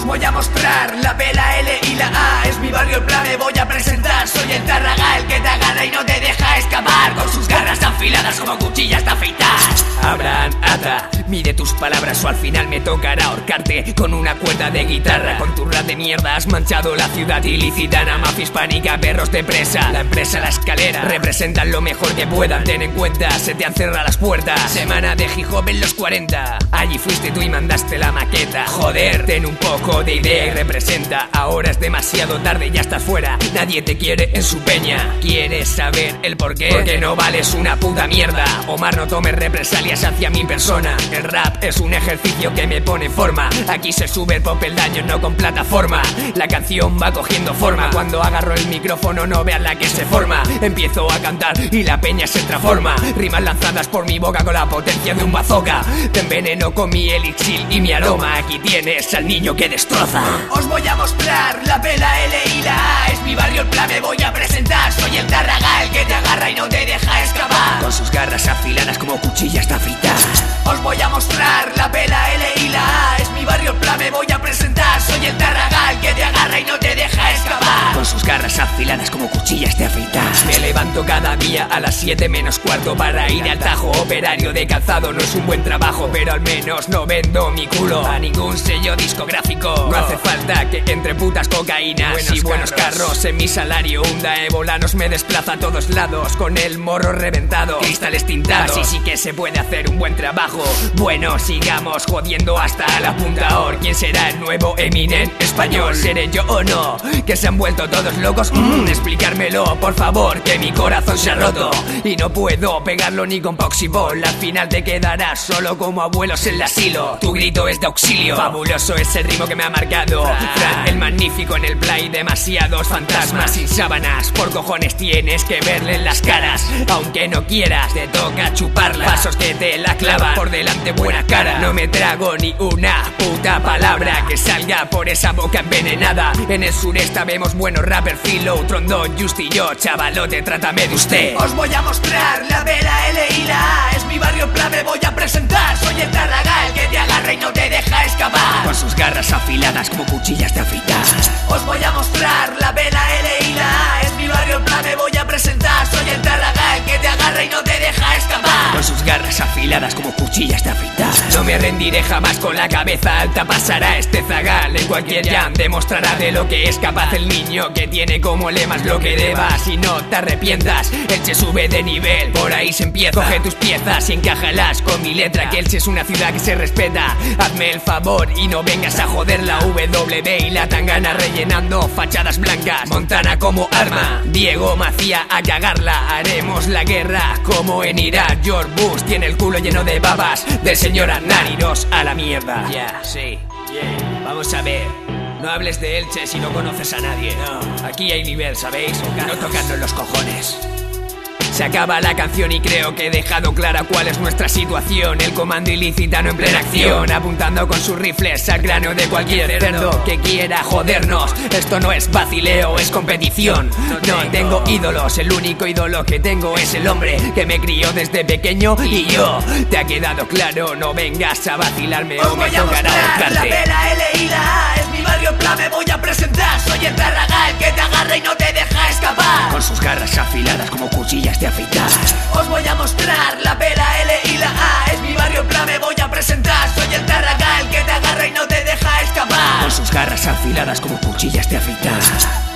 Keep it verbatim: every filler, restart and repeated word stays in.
voy a mostrar la B, la L y la A. Es mi barrio el plan, me voy a presentar. Soy el Tárraga, el que te agarra y no te deja escapar, con sus garras afiladas como cuchillas de afeitar. Abraham Ata, mide tus palabras o al final me tocará ahorcarte con una cuerda de guitarra. Con tu rap de mierda has manchado la ciudad ilicitana. Mafia hispánica, perros de presa, la empresa La Escalera representan lo mejor que puedan. Ten en cuenta, se te han cerrado las puertas. Semana de hip hop en los cuarenta, allí fuiste tú y mandaste la maqueta. Joder, ten un poco de idea y representa. Ahora es demasiado tarde, ya estás fuera. Nadie te quiere en su peña. ¿Quieres saber el porqué? Porque no vales una puta mierda. Omar, no tomes represalias hacia mi persona. El rap es un ejercicio que me pone en forma. Aquí se sube el pop peldaño, no con plataforma. La canción va cogiendo forma. Cuando agarro el micrófono no veas la que se forma. Empiezo a cantar y la peña se transforma. Rimas lanzadas por mi boca con la potencia de un bazooka. Te enveneno con mi elixir y mi aroma. Aquí tienes al niño que destroza. Os voy a mostrar la B, la L y la A. Es mi barrio el plan, me voy a presentar. Soy el Tárraga, el que te agarra y no te deja escapar, con sus garras afiladas como cuchillas de afeitar. Os voy a mostrar la B, la L y la A. Es mi barrio el plan, me voy a presentar. Soy el Tárraga, el que te agarra y no te deja escapar, con sus garras afiladas como cuchillas de afeitar. Me levanto cada día a las siete menos cuarto para ir al tajo. Operario de calzado no es un buen trabajo, pero al menos no vendo mi culo a ningún sello discográfico. No hace falta que entre putas cocaínas buenos y buenos carros. carros en mi salario. Un daebolanos me desplaza a todos lados con el morro reventado, cristales tintados. Así sí que se puede hacer un buen trabajo. Bueno, sigamos jodiendo hasta el apuntador. ¿Quién será el nuevo Eminem español? ¿Seré yo o no? ¿Que se han vuelto todos locos? Mm, explicármelo, por favor, que mi corazón se ha roto y no puedo pegarlo ni con Poxyball. Al final te quedarás solo como abuelos en el asilo. Tu grito es de auxilio. Fabuloso es el ritmo que me ha marcado Fran, el magnífico en el play. Demasiados fantasmas sin sábanas. Por cojones tienes que verle en las caras. Aunque no quieras, te toca chuparla. Pasos que te la clavan, por delante buena cara. No me trago ni una puta palabra que salga por esa boca envenenada. En el sureste vemos buenos rappers, Filo, Trondón, Just y yo. Chavalote, trátame de usted. Os voy a mostrar la B, la L y la A. Es mi barrio en plan, me voy a presentar. Soy el Tárraga, el que te agarra y no te deja escapar, con sus garras afiladas como cuchillas de afeitar. Os voy a mostrar la B, la L y la A. Es mi barrio en plan, me voy a presentar. Soy el Tárraga, el que te agarra y no te deja escapar, con sus garras afiladas como cuchillas de afeitar. No me rendiré jamás, con la cabeza alta pasará este zagal. En cualquier jam demostrará de lo que es capaz el niño que tiene como lemas lo que debas y no te arrepientas. Elche sube de nivel, por ahí se empieza. Coge tus piezas y encájalas con mi letra, que Elche es una ciudad que se respeta. Hazme el favor y no vengas a joder la W y la tangana rellenando fachadas blancas. Montana como arma, Diego Macía a cagarla. Haremos la guerra como en Irak. George Bush tiene el culo lleno de babas del señor Aznar. Iros a la mierda. Ya, yeah, sí, yeah. Vamos a ver. No hables de Elche si no conoces a nadie. No, aquí hay nivel, ¿sabéis? No tocando los cojones. Se acaba la canción y creo que he dejado clara cuál es nuestra situación. El comando ilicitano en plena acción, apuntando con sus rifles al cráneo de cualquier cerdo que quiera jodernos. Esto no es vacileo, es competición. No tengo ídolos, el único ídolo que tengo es el hombre que me crió desde pequeño y yo. ¿Te ha quedado claro? No vengas a vacilarme o me tocará ahorcarte. La B, la L y la A. Es mi barrio en plan, me voy a presentar. Soy el Tárraga, el que te agarra y no te deja escapar, con sus garras afiladas como cuchillas de afeitar. Os voy a mostrar la B, la L y la A. Es mi barrio en plan, me voy a presentar. Soy el Tárraga, el que te agarra y no te deja escapar, con sus garras afiladas como cuchillas de afeitar.